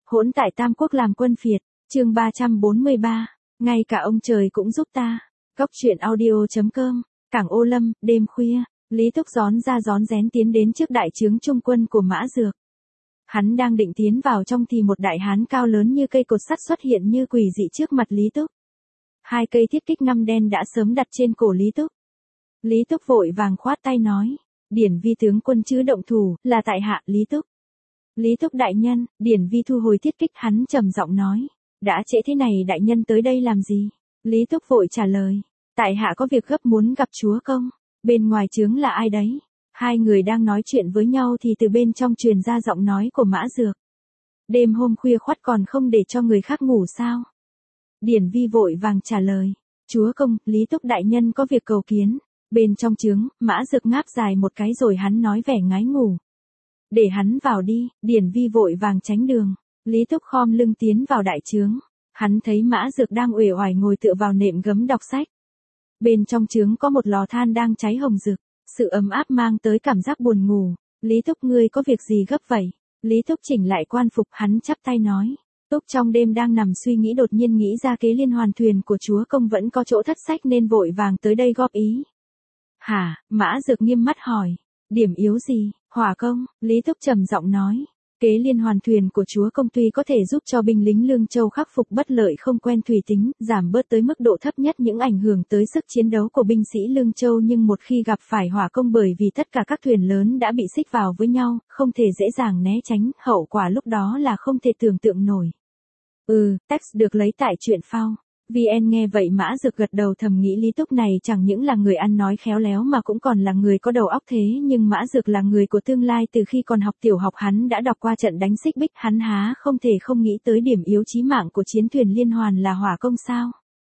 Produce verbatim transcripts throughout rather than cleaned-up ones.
Hỗn tại Tam Quốc làm quân phiệt, chương ba trăm bốn mươi ba, ngay cả ông trời cũng giúp ta. Góc truyện audio.com, Cảng Ô Lâm, đêm khuya, Lý Túc rón ra rón rén tiến đến trước đại trướng trung quân của Mã Dược. Hắn đang định tiến vào trong thì một đại hán cao lớn như cây cột sắt xuất hiện như quỷ dị trước mặt Lý Túc. Hai cây thiết kích ngăm đen đã sớm đặt trên cổ Lý Túc. Lý Túc vội vàng khoát tay nói, Điển Vi tướng quân chứ động thủ, là tại hạ Lý Túc. Lý Túc đại nhân, Điển Vi thu hồi thiết kích, hắn trầm giọng nói, đã trễ thế này đại nhân tới đây làm gì? Lý Túc vội trả lời, tại hạ có việc gấp muốn gặp chúa công. Bên ngoài trướng là ai đấy? Hai người đang nói chuyện với nhau thì từ bên trong truyền ra giọng nói của Mã Dược. Đêm hôm khuya khoắt còn không để cho người khác ngủ sao? Điển Vi vội vàng trả lời, chúa công, Lý Túc đại nhân có việc cầu kiến. Bên trong trướng, Mã Dược ngáp dài một cái rồi hắn nói vẻ ngái ngủ. Để hắn vào đi, Điển Vi vội vàng tránh đường. Lý Túc khom lưng tiến vào đại trướng. Hắn thấy Mã Dược đang uể oải ngồi tựa vào nệm gấm đọc sách. Bên trong trướng có một lò than đang cháy hồng rực, sự ấm áp mang tới cảm giác buồn ngủ. Lý Túc, ngươi có việc gì gấp vậy? Lý Túc chỉnh lại quan phục, hắn chắp tay nói. Túc trong đêm đang nằm suy nghĩ đột nhiên nghĩ ra kế liên hoàn thuyền của chúa công vẫn có chỗ thất sách nên vội vàng tới đây góp ý. Hả? Mã Dược nghiêm mắt hỏi. Điểm yếu gì? Hỏa công, Lý Túc trầm giọng nói. Kế liên hoàn thuyền của chúa công tuy có thể giúp cho binh lính Lương Châu khắc phục bất lợi không quen thủy tính, giảm bớt tới mức độ thấp nhất những ảnh hưởng tới sức chiến đấu của binh sĩ Lương Châu, nhưng một khi gặp phải hỏa công bởi vì tất cả các thuyền lớn đã bị xích vào với nhau, không thể dễ dàng né tránh, hậu quả lúc đó là không thể tưởng tượng nổi. Ừ, text được lấy tại truyện phao. vê en nghe vậy Mã Dược gật đầu thầm nghĩ Lý Túc này chẳng những là người ăn nói khéo léo mà cũng còn là người có đầu óc thế, nhưng Mã Dược là người của tương lai, từ khi còn học tiểu học hắn đã đọc qua trận đánh Xích Bích, hắn há không thể không nghĩ tới điểm yếu chí mạng của chiến thuyền liên hoàn là hỏa công sao.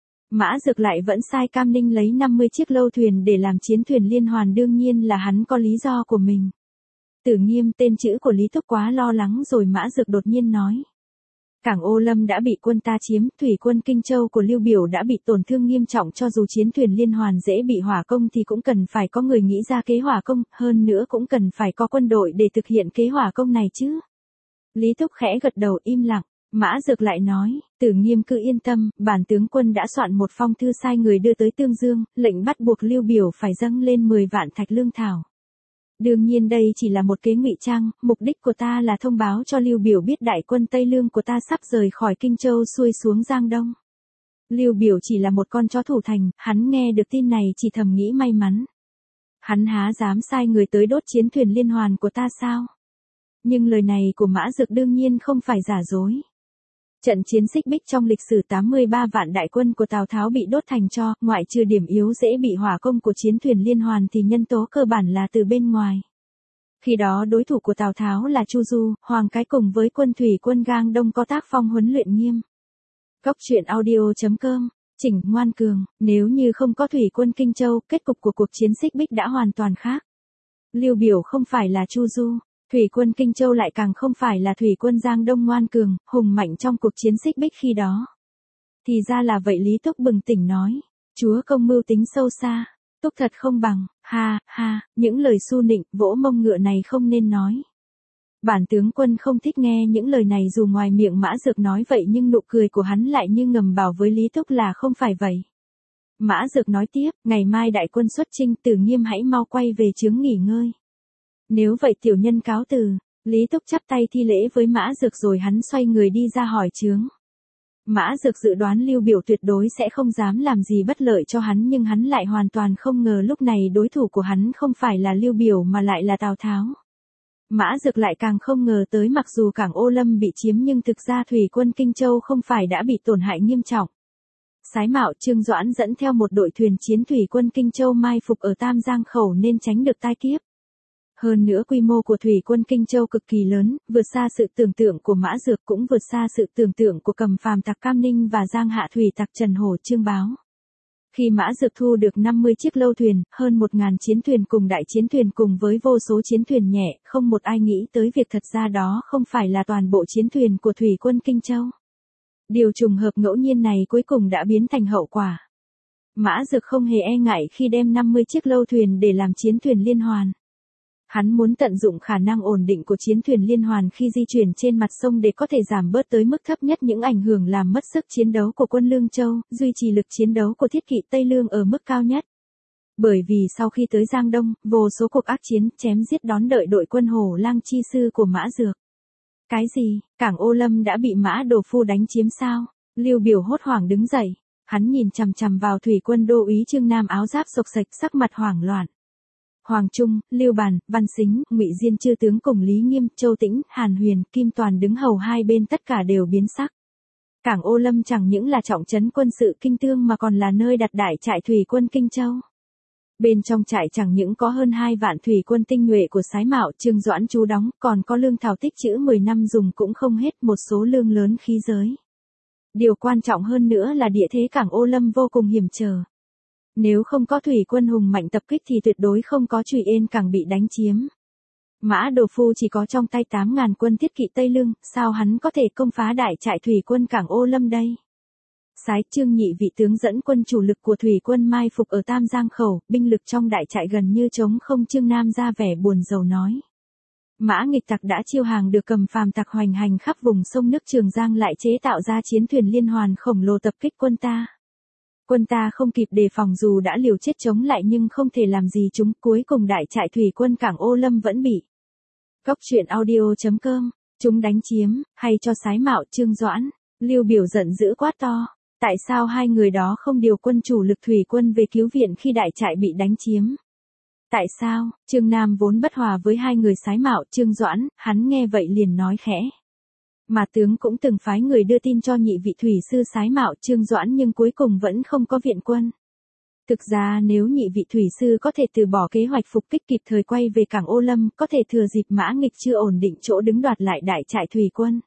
Mã Dược lại vẫn sai Cam Ninh lấy năm mươi chiếc lâu thuyền để làm chiến thuyền liên hoàn, đương nhiên là hắn có lý do của mình. Tử Nghiêm, tên chữ của Lý Túc quá lo lắng rồi Mã Dược đột nhiên nói. Cảng Ô Lâm đã bị quân ta chiếm, thủy quân Kinh Châu của Lưu Biểu đã bị tổn thương nghiêm trọng, cho dù chiến thuyền liên hoàn dễ bị hỏa công thì cũng cần phải có người nghĩ ra kế hỏa công, hơn nữa cũng cần phải có quân đội để thực hiện kế hỏa công này chứ. Lý Túc khẽ gật đầu im lặng, Mã Dược lại nói, Tử Nghiêm cứ yên tâm, bản tướng quân đã soạn một phong thư sai người đưa tới Tương Dương, lệnh bắt buộc Lưu Biểu phải dâng lên mười vạn thạch lương thảo. Đương nhiên đây chỉ là một kế ngụy trang, mục đích của ta là thông báo cho Lưu Biểu biết đại quân Tây Lương của ta sắp rời khỏi Kinh Châu xuôi xuống Giang Đông. Lưu Biểu chỉ là một con chó thủ thành, hắn nghe được tin này chỉ thầm nghĩ may mắn. Hắn há dám sai người tới đốt chiến thuyền liên hoàn của ta sao? Nhưng lời này của Mã Dược đương nhiên không phải giả dối. Trận chiến Xích Bích trong lịch sử tám mươi ba vạn đại quân của Tào Tháo bị đốt thành tro, ngoại trừ điểm yếu dễ bị hỏa công của chiến thuyền liên hoàn thì nhân tố cơ bản là từ bên ngoài. Khi đó đối thủ của Tào Tháo là Chu Du, Hoàng Cái cùng với quân thủy quân Gang Đông có tác phong huấn luyện nghiêm. Góc truyện audio.com, Chỉnh Ngoan Cường, nếu như không có thủy quân Kinh Châu, kết cục của cuộc chiến Xích Bích đã hoàn toàn khác. Lưu Biểu không phải là Chu Du. Thủy quân Kinh Châu lại càng không phải là thủy quân Giang Đông ngoan cường, hùng mạnh trong cuộc chiến Xích Bích khi đó. Thì ra là vậy, Lý Túc bừng tỉnh nói. Chúa công mưu tính sâu xa. Túc thật không bằng, ha, ha, những lời su nịnh, vỗ mông ngựa này không nên nói. Bản tướng quân không thích nghe những lời này, dù ngoài miệng Mã Dược nói vậy nhưng nụ cười của hắn lại như ngầm bảo với Lý Túc là không phải vậy. Mã Dược nói tiếp, ngày mai đại quân xuất chinh, Tử Nghiêm hãy mau quay về trướng nghỉ ngơi. Nếu vậy tiểu nhân cáo từ. Lý Túc chắp tay thi lễ với Mã Dược rồi hắn xoay người đi ra hỏi trướng. Mã Dược dự đoán Lưu Biểu tuyệt đối sẽ không dám làm gì bất lợi cho hắn, nhưng hắn lại hoàn toàn không ngờ lúc này đối thủ của hắn không phải là Lưu Biểu mà lại là Tào Tháo. Mã Dược lại càng không ngờ tới mặc dù Cảng Ô Lâm bị chiếm nhưng thực ra thủy quân Kinh Châu không phải đã bị tổn hại nghiêm trọng. Sái Mạo, Trương Doãn dẫn theo một đội thuyền chiến thủy quân Kinh Châu mai phục ở Tam Giang Khẩu nên tránh được tai kiếp. Hơn nữa quy mô của thủy quân Kinh Châu cực kỳ lớn, vượt xa sự tưởng tượng của Mã Dược, cũng vượt xa sự tưởng tượng của Cầm Phàm tặc Cam Ninh và Giang Hạ thủy tặc Trần Hổ Trương Báo. Khi Mã Dược thu được năm mươi chiếc lâu thuyền, hơn một nghìn chiến thuyền cùng đại chiến thuyền cùng với vô số chiến thuyền nhẹ, không một ai nghĩ tới việc thật ra đó không phải là toàn bộ chiến thuyền của thủy quân Kinh Châu. Điều trùng hợp ngẫu nhiên này cuối cùng đã biến thành hậu quả. Mã Dược không hề e ngại khi đem năm mươi chiếc lâu thuyền để làm chiến thuyền liên hoàn. Hắn muốn tận dụng khả năng ổn định của chiến thuyền liên hoàn khi di chuyển trên mặt sông để có thể giảm bớt tới mức thấp nhất những ảnh hưởng làm mất sức chiến đấu của quân Lương Châu, duy trì lực chiến đấu của thiết kỵ Tây Lương ở mức cao nhất. Bởi vì sau khi tới Giang Đông, vô số cuộc ác chiến chém giết đón đợi đội quân Hổ Lang chi sư của Mã Dược. Cái gì, cảng Ô Lâm đã bị Mã Đồ Phu đánh chiếm sao? Lưu Biểu hốt hoảng đứng dậy, hắn nhìn chằm chằm vào thủy quân đô úy Trương Nam áo giáp xộc xệch sắc mặt hoảng loạn. Hoàng Trung, Lưu Bàn, Văn Sính, Ngụy Diên chư tướng cùng Lý Nghiêm, Châu Tĩnh, Hàn Huyền, Kim Toàn đứng hầu hai bên tất cả đều biến sắc. Cảng Ô Lâm chẳng những là trọng trấn quân sự kinh tương mà còn là nơi đặt đại trại thủy quân Kinh Châu. Bên trong trại chẳng những có hơn hai vạn thủy quân tinh nhuệ của Sái Mạo, Trương Doãn trú đóng, còn có lương thảo tích trữ mười năm dùng cũng không hết, một số lương lớn khí giới. Điều quan trọng hơn nữa là địa thế cảng Ô Lâm vô cùng hiểm trở. Nếu không có thủy quân hùng mạnh tập kích thì tuyệt đối không có Trùy Yên cảng bị đánh chiếm. Mã Đồ Phu chỉ có trong tay tám ngàn quân thiết kỵ Tây Lương, sao hắn có thể công phá đại trại thủy quân cảng Ô Lâm đây? Sái Trương nhị vị tướng dẫn quân chủ lực của thủy quân mai phục ở Tam Giang Khẩu, binh lực trong đại trại gần như trống không. Trương Nam ra vẻ buồn rầu nói. Mã nghịch tặc đã chiêu hàng được cầm phàm tặc hoành hành khắp vùng sông nước Trường Giang, lại chế tạo ra chiến thuyền liên hoàn khổng lồ tập kích quân ta. Quân ta không kịp đề phòng, dù đã liều chết chống lại nhưng không thể làm gì chúng, cuối cùng đại trại thủy quân cảng Ô Lâm vẫn bị. Cốc truyện audio chấm com, chúng đánh chiếm, hay cho Sái Mạo, Trương Doãn. Lưu Biểu giận dữ quát to. Tại sao hai người đó không điều quân chủ lực thủy quân về cứu viện khi đại trại bị đánh chiếm? Tại sao? Trương Nam vốn bất hòa với hai người Sái Mạo, Trương Doãn, hắn nghe vậy liền nói khẽ. Mà tướng cũng từng phái người đưa tin cho nhị vị thủy sư Sái Mạo, Trương Doãn nhưng cuối cùng vẫn không có viện quân. Thực ra nếu nhị vị thủy sư có thể từ bỏ kế hoạch phục kích kịp thời quay về cảng Ô Lâm, có thể thừa dịp Mã nghịch chưa ổn định chỗ đứng đoạt lại đại trại thủy quân.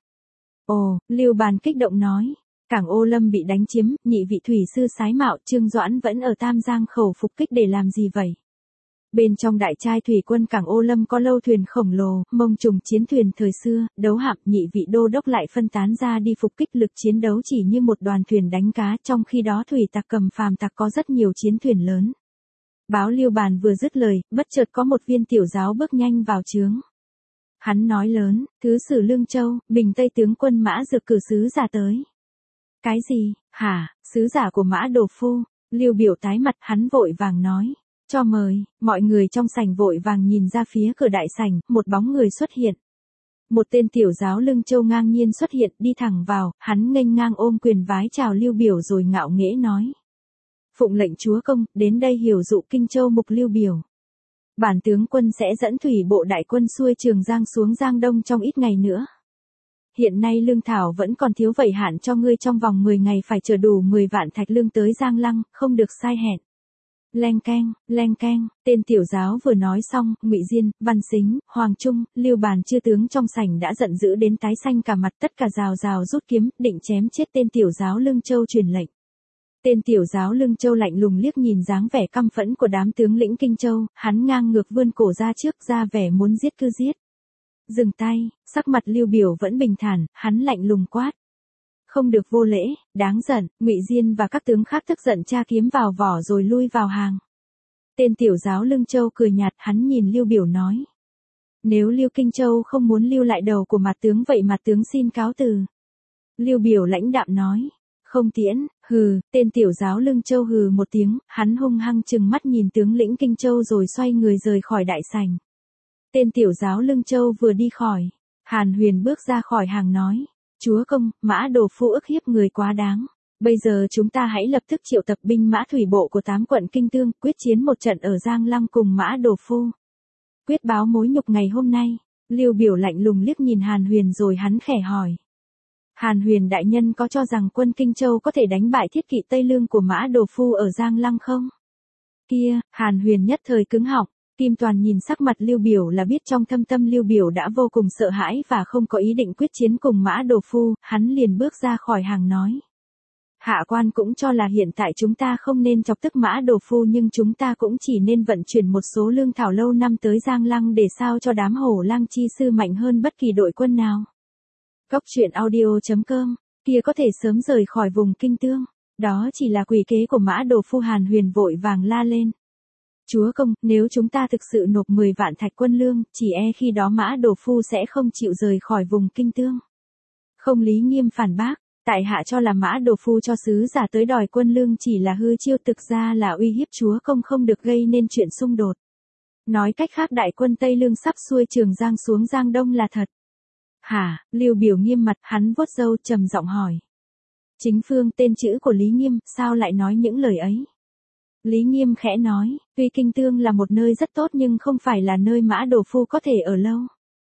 Ồ, Lưu Bàn kích động nói. Cảng Ô Lâm bị đánh chiếm, nhị vị thủy sư Sái Mạo, Trương Doãn vẫn ở Tam Giang Khẩu phục kích để làm gì vậy? Bên trong đại trai thủy quân cảng Ô Lâm có lâu thuyền khổng lồ, mông trùng chiến thuyền thời xưa, đấu hạm, nhị vị đô đốc lại phân tán ra đi phục kích, lực chiến đấu chỉ như một đoàn thuyền đánh cá, trong khi đó thủy tặc cầm phàm tặc có rất nhiều chiến thuyền lớn. Báo Lưu Bàn vừa dứt lời, bất chợt có một viên tiểu giáo bước nhanh vào trướng. Hắn nói lớn, thứ sử Lương Châu, Bình Tây tướng quân Mã Dược cử sứ giả tới. Cái gì, hả, sứ giả của Mã Đồ Phu? Lưu Biểu tái mặt, hắn vội vàng nói. Cho mời, mọi người trong sảnh vội vàng nhìn ra phía cửa đại sảnh, một bóng người xuất hiện. Một tên tiểu giáo Lương Châu ngang nhiên xuất hiện, đi thẳng vào, hắn nghênh ngang ôm quyền vái chào Lưu Biểu rồi ngạo nghễ nói. Phụng lệnh chúa công, đến đây hiểu dụ Kinh Châu mục Lưu Biểu. Bản tướng quân sẽ dẫn thủy bộ đại quân xuôi Trường Giang xuống Giang Đông trong ít ngày nữa. Hiện nay lương thảo vẫn còn thiếu, vậy hạn cho ngươi trong vòng mười ngày phải chở đủ mười vạn thạch lương tới Giang Lăng, không được sai hẹn. Leng keng, leng keng, tên tiểu giáo vừa nói xong, Ngụy Diên, Văn Sính, Hoàng Trung, Lưu Bàn chư tướng trong sảnh đã giận dữ đến tái xanh cả mặt, tất cả rào rào rút kiếm, định chém chết tên tiểu giáo Lương Châu truyền lệnh. Tên tiểu giáo Lương Châu lạnh lùng liếc nhìn dáng vẻ căm phẫn của đám tướng lĩnh Kinh Châu, hắn ngang ngược vươn cổ ra trước, ra vẻ muốn giết cứ giết. Dừng tay, sắc mặt Lưu Biểu vẫn bình thản, hắn lạnh lùng quát. Không được vô lễ, đáng giận. Ngụy Diên và các tướng khác tức giận tra kiếm vào vỏ rồi lui vào hàng. Tên tiểu giáo Lương Châu cười nhạt, hắn nhìn Lưu Biểu nói. Nếu Lưu Kinh Châu không muốn lưu lại đầu của mặt tướng vậy mặt tướng xin cáo từ. Lưu Biểu lãnh đạm nói. Không tiễn, hừ, tên tiểu giáo Lương Châu hừ một tiếng, hắn hung hăng trừng mắt nhìn tướng lĩnh Kinh Châu rồi xoay người rời khỏi đại sảnh. Tên tiểu giáo Lương Châu vừa đi khỏi, Hàn Huyền bước ra khỏi hàng nói. Chúa công, Mã Đồ Phu ức hiếp người quá đáng. Bây giờ chúng ta hãy lập tức triệu tập binh mã thủy bộ của tám quận Kinh Tương, quyết chiến một trận ở Giang Lăng cùng Mã Đồ Phu. Quyết báo mối nhục ngày hôm nay. Lưu Biểu lạnh lùng liếc nhìn Hàn Huyền rồi hắn khẽ hỏi. Hàn Huyền đại nhân có cho rằng quân Kinh Châu có thể đánh bại thiết kỵ Tây Lương của Mã Đồ Phu ở Giang Lăng không? Kia, Hàn Huyền nhất thời cứng họng. Kim Toàn nhìn sắc mặt Lưu Biểu là biết trong thâm tâm Lưu Biểu đã vô cùng sợ hãi và không có ý định quyết chiến cùng Mã Đồ Phu, hắn liền bước ra khỏi hàng nói. Hạ quan cũng cho là hiện tại chúng ta không nên chọc tức Mã Đồ Phu, nhưng chúng ta cũng chỉ nên vận chuyển một số lương thảo lâu năm tới Giang Lăng để sao cho đám Hổ Lang chi sư mạnh hơn bất kỳ đội quân nào. Cốc truyện audio chấm com, kia có thể sớm rời khỏi vùng Kinh Tương, đó chỉ là quỷ kế của Mã Đồ Phu. Hàn Huyền vội vàng la lên. Chúa công, nếu chúng ta thực sự nộp mười vạn thạch quân lương, chỉ e khi đó Mã Đồ Phu sẽ không chịu rời khỏi vùng Kinh Tương. Không. Lý Nghiêm phản bác, tại hạ cho là Mã Đồ Phu cho sứ giả tới đòi quân lương chỉ là hư chiêu, thực ra là uy hiếp chúa công không được gây nên chuyện xung đột. Nói cách khác đại quân Tây Lương sắp xuôi Trường Giang xuống Giang Đông là thật. Hả? Lưu Biểu nghiêm mặt, hắn vuốt râu trầm giọng hỏi. Chính phương, tên chữ của Lý Nghiêm, sao lại nói những lời ấy? Lý Nghiêm khẽ nói, tuy Kinh Tương là một nơi rất tốt nhưng không phải là nơi Mã Đồ Phu có thể ở lâu.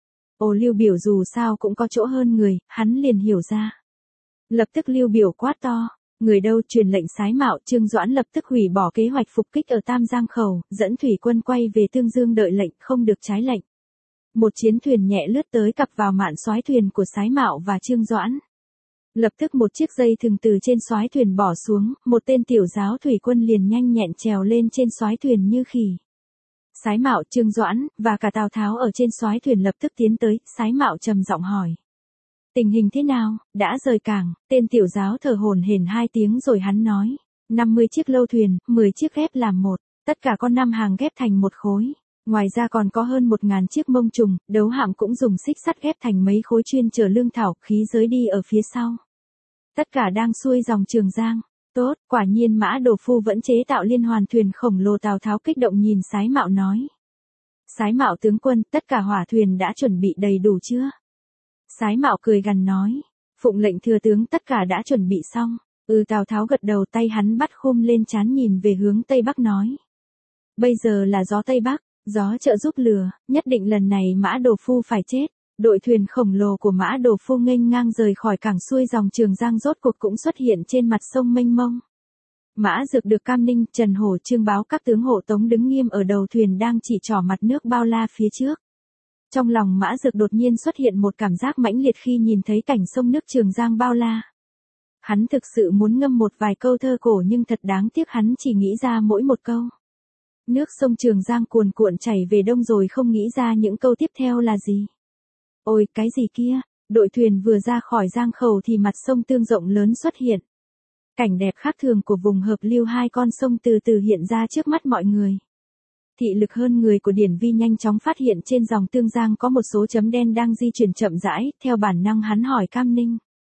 Ồ, Lưu Biểu dù sao cũng có chỗ hơn người, hắn liền hiểu ra. Lập tức Lưu Biểu quát to, người đâu, truyền lệnh Sái Mạo. Trương Doãn lập tức hủy bỏ kế hoạch phục kích ở Tam Giang Khẩu, dẫn thủy quân quay về Tương Dương đợi lệnh, không được trái lệnh. Một chiến thuyền nhẹ lướt tới cặp vào mạn soái thuyền của Sái Mạo và Trương Doãn. Lập tức một chiếc dây thừng từ trên soái thuyền bỏ xuống, một tên tiểu giáo thủy quân liền nhanh nhẹn trèo lên trên soái thuyền như khỉ. Sái Mạo, Trương Doãn và cả Tào Tháo ở trên soái thuyền lập tức tiến tới. Sái Mạo trầm giọng hỏi, tình hình thế nào? Đã rời cảng. Tên tiểu giáo thở hổn hển hai tiếng rồi hắn nói, năm mươi chiếc lâu thuyền, mười chiếc ghép làm một, tất cả có năm hàng ghép thành một khối. Ngoài ra còn có hơn một ngàn chiếc mông trùng, đấu hạm cũng dùng xích sắt ghép thành mấy khối chuyên chở lương thảo, khí giới đi ở phía sau. Tất cả đang xuôi dòng Trường Giang. Tốt, quả nhiên Mã Đồ Phu vẫn chế tạo liên hoàn thuyền khổng lồ. Tào Tháo kích động nhìn Sái Mạo nói. Sái Mạo tướng quân, tất cả hỏa thuyền đã chuẩn bị đầy đủ chưa? Sái Mạo cười gằn nói. Phụng lệnh thừa tướng, tất cả đã chuẩn bị xong. Ừ, Tào Tháo gật đầu, tay hắn bắt khum lên trán nhìn về hướng Tây Bắc nói. Bây giờ là gió Tây Bắc, gió trợ giúp lừa, nhất định lần này Mã Đồ Phu phải chết. Đội thuyền khổng lồ của Mã Đồ Phu nghênh ngang rời khỏi cảng xuôi dòng Trường Giang rốt cuộc cũng xuất hiện trên mặt sông mênh mông. Mã Dược được Cam Ninh, Trần Hổ, Trương Báo các tướng hộ tống đứng nghiêm ở đầu thuyền đang chỉ trỏ mặt nước bao la phía trước. Trong lòng Mã Dược đột nhiên xuất hiện một cảm giác mãnh liệt khi nhìn thấy cảnh sông nước Trường Giang bao la. Hắn thực sự muốn ngâm một vài câu thơ cổ nhưng thật đáng tiếc hắn chỉ nghĩ ra mỗi một câu. Nước sông Trường Giang cuồn cuộn chảy về đông rồi không nghĩ ra những câu tiếp theo là gì. Ôi, cái gì kia? Đội thuyền vừa ra khỏi Giang Khẩu thì mặt sông Tương rộng lớn xuất hiện. Cảnh đẹp khác thường của vùng hợp lưu hai con sông từ từ hiện ra trước mắt mọi người. Thị lực hơn người của Điển Vi nhanh chóng phát hiện trên dòng Tương Giang có một số chấm đen đang di chuyển chậm rãi, theo bản năng hắn hỏi Cam Ninh.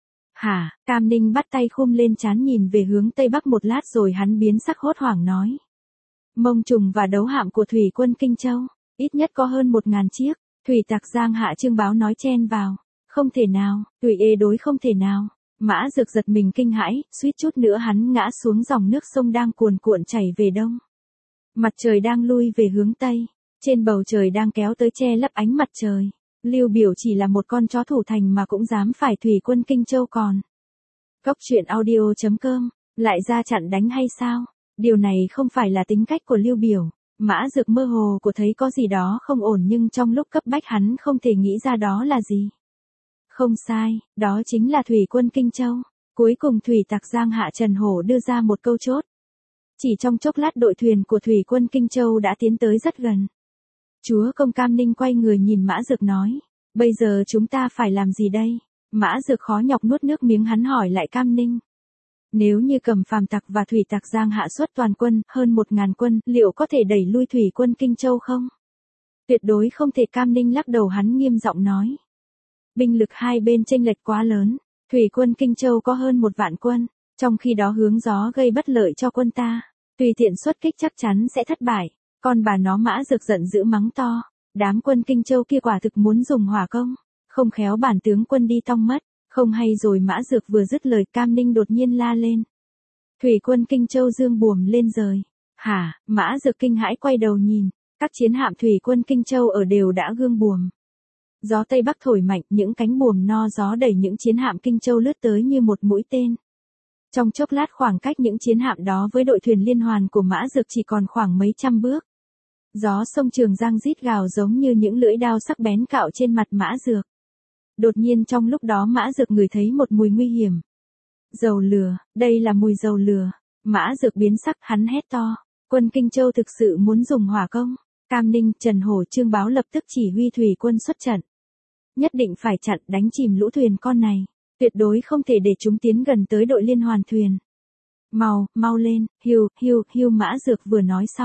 Hả? Cam Ninh bắt tay khum lên trán nhìn về hướng Tây Bắc một lát rồi hắn biến sắc hốt hoảng nói. Mông trùng và đấu hạm của thủy quân Kinh Châu, ít nhất có hơn một ngàn chiếc. Thủy tặc Giang Hạ Trương Báo nói chen vào. Không thể nào, tùy ê đối không thể nào. Mã Dược giật mình kinh hãi, suýt chút nữa hắn ngã xuống dòng nước sông đang cuồn cuộn chảy về đông. Mặt trời đang lui về hướng Tây. Trên bầu trời đang kéo tới che lấp ánh mặt trời. Lưu Biểu chỉ là một con chó thủ thành mà cũng dám phải thủy quân Kinh Châu còn. Cốc truyện audio chấm com, lại ra chặn đánh hay sao? Điều này không phải là tính cách của Lưu Biểu. Mã Dược mơ hồ của thấy có gì đó không ổn nhưng trong lúc cấp bách hắn không thể nghĩ ra đó là gì. Không sai, đó chính là thủy quân Kinh Châu. Cuối cùng thủy tặc Giang Hạ Trần Hổ đưa ra một câu chốt. Chỉ trong chốc lát đội thuyền của thủy quân Kinh Châu đã tiến tới rất gần. Chúa công. Cam Ninh quay người nhìn Mã Dược nói. Bây giờ chúng ta phải làm gì đây? Mã Dược khó nhọc nuốt nước miếng hắn hỏi lại Cam Ninh. Nếu như Cầm Phàm tặc và thủy tặc Giang Hạ xuất toàn quân, hơn một ngàn quân, liệu có thể đẩy lui thủy quân Kinh Châu không? Tuyệt đối không thể. Cam Ninh lắc đầu hắn nghiêm giọng nói. Binh lực hai bên chênh lệch quá lớn, thủy quân Kinh Châu có hơn một vạn quân, trong khi đó hướng gió gây bất lợi cho quân ta. Tùy tiện xuất kích chắc chắn sẽ thất bại. Con bà nó Mã Dược giận dữ mắng to. Đám quân Kinh Châu kia quả thực muốn dùng hỏa công. Không khéo bản tướng quân đi tong mất. Không hay rồi. Mã Dược vừa dứt lời Cam Ninh đột nhiên la lên. Thủy quân Kinh Châu dương buồm lên rời. Hả? Mã Dược kinh hãi quay đầu nhìn. Các chiến hạm thủy quân Kinh Châu ở đều đã gương buồm. Gió Tây Bắc thổi mạnh, những cánh buồm no gió đẩy những chiến hạm Kinh Châu lướt tới như một mũi tên. Trong chốc lát khoảng cách những chiến hạm đó với đội thuyền liên hoàn của Mã Dược chỉ còn khoảng mấy trăm bước. Gió sông Trường Giang rít gào giống như những lưỡi đao sắc bén cạo trên mặt Mã Dược. Đột nhiên trong lúc đó Mã Dược ngửi thấy một mùi nguy hiểm. Dầu lửa, đây là mùi dầu lửa. Mã Dược biến sắc, hắn hét to. Quân Kinh Châu thực sự muốn dùng hỏa công. Cam Ninh, Trần Hổ, Trương Báo lập tức chỉ huy thủy quân xuất trận. Nhất định phải chặn đánh chìm lũ thuyền con này. Tuyệt đối không thể để chúng tiến gần tới đội liên hoàn thuyền. Mau, mau lên, hiu, hiu, hiu. Mã Dược vừa nói xong.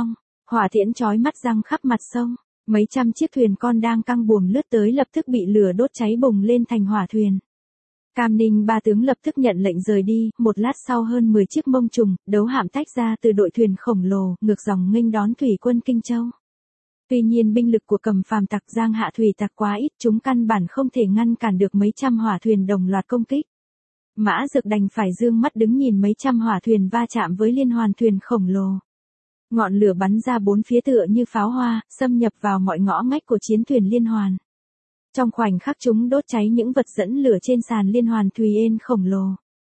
Hỏa tiễn chói mắt giăng khắp mặt sông, mấy trăm chiếc thuyền con đang căng buồm lướt tới lập tức bị lửa đốt cháy bùng lên thành hỏa thuyền. Cam Ninh ba tướng lập tức nhận lệnh rời đi, một lát sau hơn mười chiếc mông trùng, đấu hạm tách ra từ đội thuyền khổng lồ, ngược dòng nghênh đón thủy quân Kinh Châu. Tuy nhiên binh lực của Cầm Phàm tặc Giang Hạ thủy tặc quá ít, chúng căn bản không thể ngăn cản được mấy trăm hỏa thuyền đồng loạt công kích. Mã Dực đành phải dương mắt đứng nhìn mấy trăm hỏa thuyền va chạm với liên hoàn thuyền khổng lồ. Ngọn lửa bắn ra bốn phía tựa như pháo hoa, xâm nhập vào mọi ngõ ngách của chiến thuyền liên hoàn. Trong khoảnh khắc chúng đốt cháy những vật dẫn lửa trên sàn liên hoàn thùy ên khổng lồ.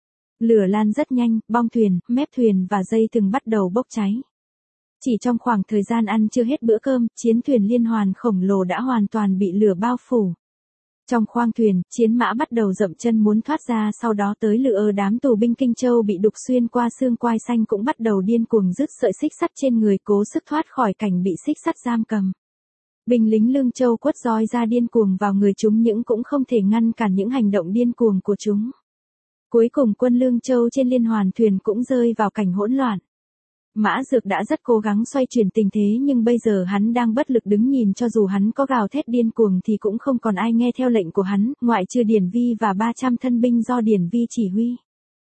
Lửa lan rất nhanh, bong thuyền, mép thuyền và dây thừng bắt đầu bốc cháy. Chỉ trong khoảng thời gian ăn chưa hết bữa cơm, chiến thuyền liên hoàn khổng lồ đã hoàn toàn bị lửa bao phủ. Trong khoang thuyền, chiến mã bắt đầu dậm chân muốn thoát ra, sau đó tới lựa đám tù binh Kinh Châu bị đục xuyên qua xương quai xanh cũng bắt đầu điên cuồng rứt sợi xích sắt trên người cố sức thoát khỏi cảnh bị xích sắt giam cầm. Binh lính Lương Châu quất roi ra điên cuồng vào người chúng nhưng cũng không thể ngăn cản những hành động điên cuồng của chúng. Cuối cùng quân Lương Châu trên liên hoàn thuyền cũng rơi vào cảnh hỗn loạn. Mã Dực đã rất cố gắng xoay chuyển tình thế nhưng bây giờ hắn đang bất lực đứng nhìn, cho dù hắn có gào thét điên cuồng thì cũng không còn ai nghe theo lệnh của hắn, ngoại trừ Điển Vi và ba trăm thân binh do Điển Vi chỉ huy.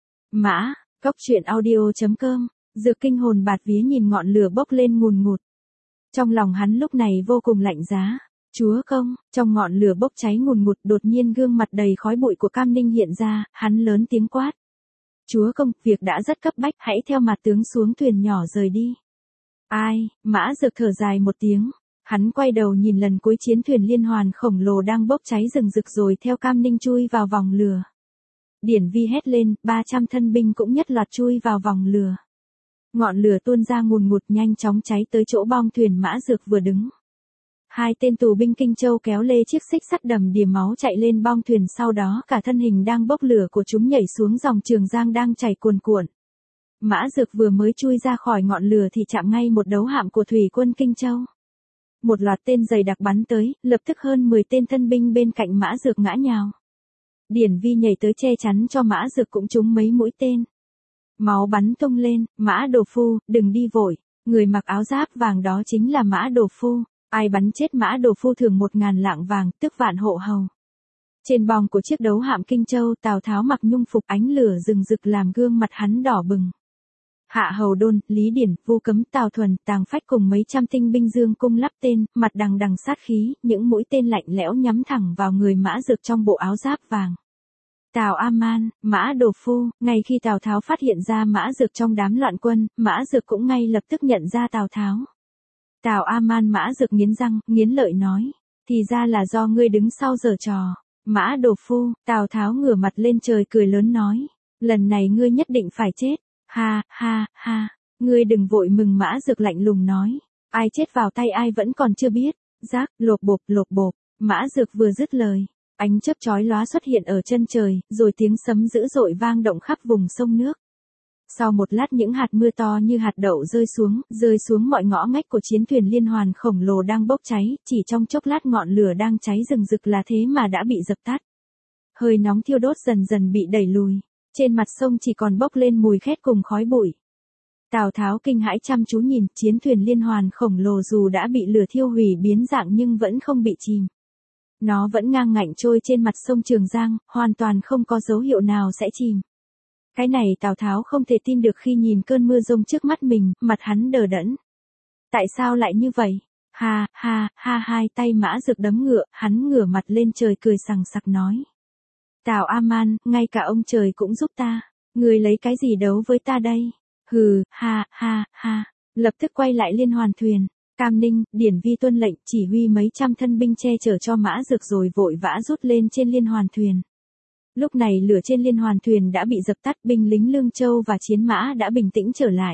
Mã, Cốc Truyện Audio chấm com, Dực kinh hồn bạt vía nhìn ngọn lửa bốc lên ngùn ngụt. Trong lòng hắn lúc này vô cùng lạnh giá. Chúa công, trong ngọn lửa bốc cháy ngùn ngụt đột nhiên gương mặt đầy khói bụi của Cam Ninh hiện ra, hắn lớn tiếng quát. Chúa công, việc đã rất cấp bách, hãy theo mặt tướng xuống thuyền nhỏ rời đi. Ai, Mã Dực thở dài một tiếng. Hắn quay đầu nhìn lần cuối chiến thuyền liên hoàn khổng lồ đang bốc cháy rừng rực rồi theo Cam Ninh chui vào vòng lửa. Điển Vi hét lên, ba trăm thân binh cũng nhất loạt chui vào vòng lửa. Ngọn lửa tuôn ra ngùn ngụt nhanh chóng cháy tới chỗ bong thuyền Mã Dực vừa đứng. Hai tên tù binh Kinh Châu kéo lê chiếc xích sắt đầm đìa máu chạy lên bong thuyền, sau đó cả thân hình đang bốc lửa của chúng nhảy xuống dòng Trường Giang đang chảy cuồn cuộn. Mã Dực vừa mới chui ra khỏi ngọn lửa thì chạm ngay một đấu hạm của thủy quân Kinh Châu. Một loạt tên dày đặc bắn tới, lập tức hơn mười tên thân binh bên cạnh Mã Dực ngã nhào. Điển Vi nhảy tới che chắn cho Mã Dực cũng trúng mấy mũi tên. Máu bắn tung lên, Mã Đồ Phu, đừng đi vội, người mặc áo giáp vàng đó chính là Mã Đồ Phu. Ai bắn chết Mã Đồ Phu thưởng một ngàn lạng vàng, tức vạn hộ hầu. Trên bong của chiếc đấu hạm Kinh Châu, Tào Tháo mặc nhung phục, ánh lửa rừng rực làm gương mặt hắn đỏ bừng. Hạ Hầu Đôn, Lý Điển, Vu Cấm, Tào Thuần, Tàng Phách cùng mấy trăm tinh binh dương cung lắp tên, mặt đằng đằng sát khí, những mũi tên lạnh lẽo nhắm thẳng vào người Mã Dực trong bộ áo giáp vàng. Tào A-man, Mã Đồ Phu, ngay khi Tào Tháo phát hiện ra Mã Dực trong đám loạn quân, Mã Dực cũng ngay lập tức nhận ra Tào Tháo. Tào A-man Mã Dực nghiến răng, nghiến lợi nói, thì ra là do ngươi đứng sau giở trò. Mã Đồ Phu, Tào Tháo ngửa mặt lên trời cười lớn nói, lần này ngươi nhất định phải chết. Ha, ha, ha, ngươi đừng vội mừng. Mã Dực lạnh lùng nói, ai chết vào tay ai vẫn còn chưa biết. Rác, lộp bộp, lộp bộp. Mã Dực vừa dứt lời, ánh chớp chói lóa xuất hiện ở chân trời, rồi tiếng sấm dữ dội vang động khắp vùng sông nước. Sau một lát những hạt mưa to như hạt đậu rơi xuống, rơi xuống mọi ngõ ngách của chiến thuyền liên hoàn khổng lồ đang bốc cháy, chỉ trong chốc lát ngọn lửa đang cháy rừng rực là thế mà đã bị dập tắt. Hơi nóng thiêu đốt dần dần bị đẩy lùi, trên mặt sông chỉ còn bốc lên mùi khét cùng khói bụi. Tào Tháo kinh hãi chăm chú nhìn, chiến thuyền liên hoàn khổng lồ dù đã bị lửa thiêu hủy biến dạng nhưng vẫn không bị chìm. Nó vẫn ngang ngạnh trôi trên mặt sông Trường Giang, hoàn toàn không có dấu hiệu nào sẽ chìm. Cái này Tào Tháo không thể tin được khi nhìn cơn mưa rông trước mắt mình, mặt hắn đờ đẫn. Tại sao lại như vậy? Ha, ha, ha, hai tay Mã Dực đấm ngựa, hắn ngửa mặt lên trời cười sằng sặc nói. Tào A-man, ngay cả ông trời cũng giúp ta, người lấy cái gì đấu với ta đây? Hừ, ha, ha, ha, lập tức quay lại liên hoàn thuyền. Cam Ninh, Điển Vi tuân lệnh, chỉ huy mấy trăm thân binh che chở cho Mã Dực rồi vội vã rút lên trên liên hoàn thuyền. Lúc này lửa trên liên hoàn thuyền đã bị dập tắt, binh lính Lương Châu và chiến mã đã bình tĩnh trở lại.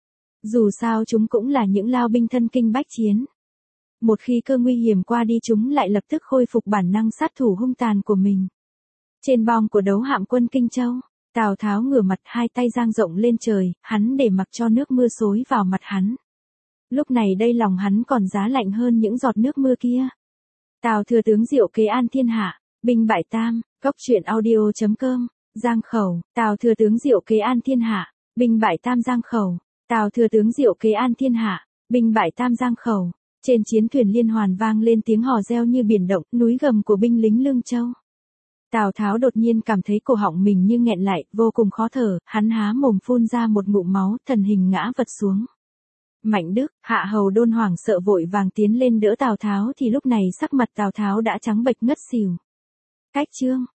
Dù sao chúng cũng là những lao binh thân kinh bách chiến. Một khi cơn nguy hiểm qua đi chúng lại lập tức khôi phục bản năng sát thủ hung tàn của mình. Trên bong của đấu hạm quân Kinh Châu, Tào Tháo ngửa mặt hai tay dang rộng lên trời, hắn để mặc cho nước mưa xối vào mặt hắn. Lúc này đây lòng hắn còn giá lạnh hơn những giọt nước mưa kia. Tào thừa tướng diệu kế an thiên hạ, binh bại tam, Cốc Truyện Audio chấm com, Giang Khẩu, Tào thừa tướng diệu kế an thiên hạ, binh bại tam Giang Khẩu, Tào thừa tướng diệu kế an thiên hạ. Binh bại Tam Giang Khẩu, trên chiến thuyền liên hoàn vang lên tiếng hò reo như biển động, núi gầm của binh lính Lương Châu. Tào Tháo đột nhiên cảm thấy cổ họng mình như nghẹn lại, vô cùng khó thở, hắn há mồm phun ra một ngụm máu, thần hình ngã vật xuống. Mạnh Đức, Hạ Hầu Đôn hoảng sợ vội vàng tiến lên đỡ Tào Tháo thì lúc này sắc mặt Tào Tháo đã trắng bệch ngất xỉu. Cách chương